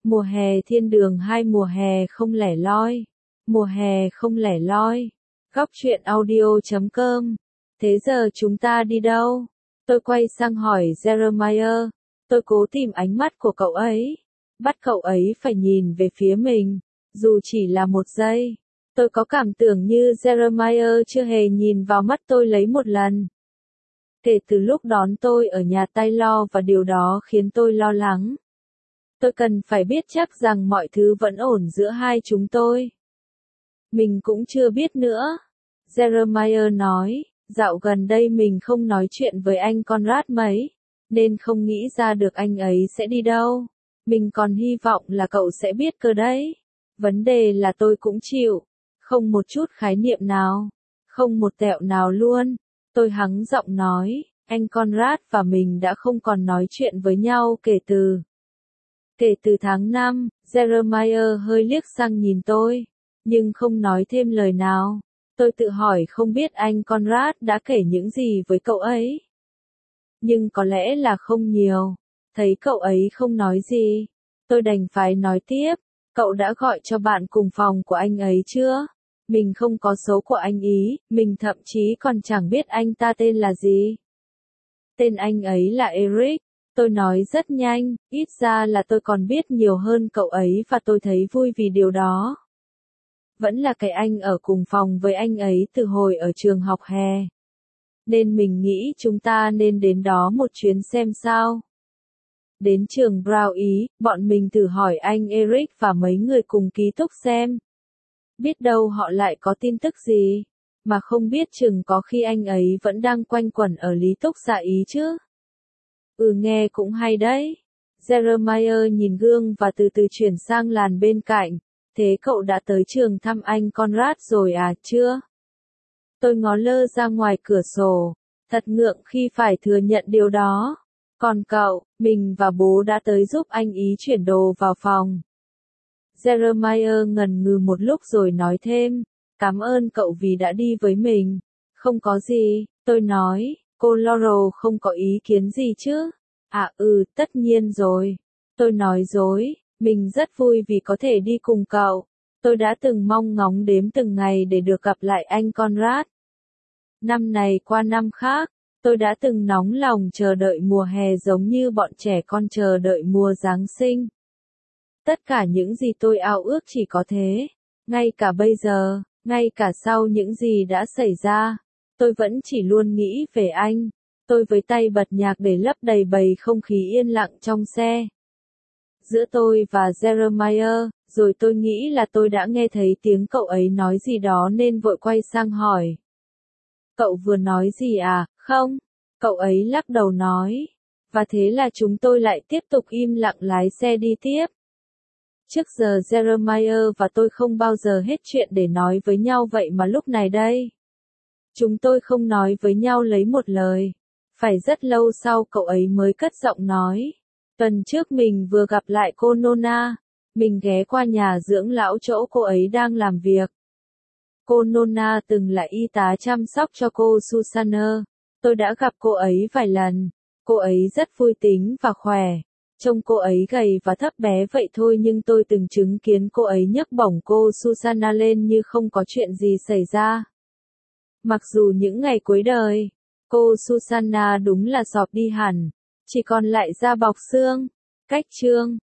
Mùa hè thiên đường 2 mùa hè không lẻ loi. Mùa hè không lẻ loi. Góc truyện audio.com. Thế giờ chúng ta đi đâu? Tôi quay sang hỏi Jeremiah. Tôi cố tìm ánh mắt của cậu ấy. Bắt cậu ấy phải nhìn về phía mình. Dù chỉ là một giây. Tôi có cảm tưởng như Jeremiah chưa hề nhìn vào mắt tôi lấy một lần. Kể từ lúc đón tôi ở nhà Taylor và điều đó khiến tôi lo lắng. Tôi cần phải biết chắc rằng mọi thứ vẫn ổn giữa hai chúng tôi. Mình cũng chưa biết nữa. Jeremiah nói, dạo gần đây mình không nói chuyện với anh Conrad mấy, nên không nghĩ ra được anh ấy sẽ đi đâu. Mình còn hy vọng là cậu sẽ biết cơ đấy. Vấn đề là tôi cũng chịu. Không một chút khái niệm nào. Không một tẹo nào luôn. Tôi hắng giọng nói, anh Conrad và mình đã không còn nói chuyện với nhau kể từ tháng 5, Jeremiah hơi liếc sang nhìn tôi, nhưng không nói thêm lời nào. Tôi tự hỏi không biết anh Conrad đã kể những gì với cậu ấy. Nhưng có lẽ là không nhiều. Thấy cậu ấy không nói gì, tôi đành phải nói tiếp. Cậu đã gọi cho bạn cùng phòng của anh ấy chưa? Mình không có số của anh ý, mình thậm chí còn chẳng biết anh ta tên là gì. Tên anh ấy là Eric. Tôi nói rất nhanh, ít ra là tôi còn biết nhiều hơn cậu ấy và tôi thấy vui vì điều đó. Vẫn là cái anh ở cùng phòng với anh ấy từ hồi ở trường học hè. Nên mình nghĩ chúng ta nên đến đó một chuyến xem sao. Đến trường Brown ý, bọn mình thử hỏi anh Eric và mấy người cùng ký túc xem. Biết đâu họ lại có tin tức gì, mà không biết chừng có khi anh ấy vẫn đang quanh quẩn ở lý túc xá ý chứ. Nghe cũng hay đấy. Jeremiah nhìn gương và từ từ chuyển sang làn bên cạnh. Thế cậu đã tới trường thăm anh Conrad rồi à, chưa? Tôi ngó lơ ra ngoài cửa sổ. Thật ngượng khi phải thừa nhận điều đó. Còn cậu, mình và bố đã tới giúp anh ý chuyển đồ vào phòng. Jeremiah ngần ngừ một lúc rồi nói thêm, cảm ơn cậu vì đã đi với mình. Không có gì, tôi nói, cô Laurel không có ý kiến gì chứ? Tất nhiên rồi. Tôi nói dối, mình rất vui vì có thể đi cùng cậu. Tôi đã từng mong ngóng đếm từng ngày để được gặp lại anh Conrad. Năm này qua năm khác, tôi đã từng nóng lòng chờ đợi mùa hè giống như bọn trẻ con chờ đợi mùa Giáng sinh. Tất cả những gì tôi ao ước chỉ có thế. Ngay cả bây giờ, ngay cả sau những gì đã xảy ra, tôi vẫn chỉ luôn nghĩ về anh. Tôi với tay bật nhạc để lấp đầy bầu không khí yên lặng trong xe. Giữa tôi và Jeremiah, rồi tôi nghĩ là tôi đã nghe thấy tiếng cậu ấy nói gì đó nên vội quay sang hỏi. Cậu vừa nói gì à, không? Cậu ấy lắc đầu nói. Và thế là chúng tôi lại tiếp tục im lặng lái xe đi tiếp. Trước giờ Jeremiah và tôi không bao giờ hết chuyện để nói với nhau vậy mà lúc này đây. Chúng tôi không nói với nhau lấy một lời. Phải rất lâu sau cậu ấy mới cất giọng nói. Tuần trước mình vừa gặp lại cô Nona. Mình ghé qua nhà dưỡng lão chỗ cô ấy đang làm việc. Cô Nona từng là y tá chăm sóc cho cô Susanna. Tôi đã gặp cô ấy vài lần. Cô ấy rất vui tính và khỏe. Trông cô ấy gầy và thấp bé vậy thôi nhưng tôi từng chứng kiến cô ấy nhấc bổng cô Susanna lên như không có chuyện gì xảy ra. Mặc dù những ngày cuối đời, cô Susanna đúng là sọp đi hẳn, chỉ còn lại da bọc xương. Cách chương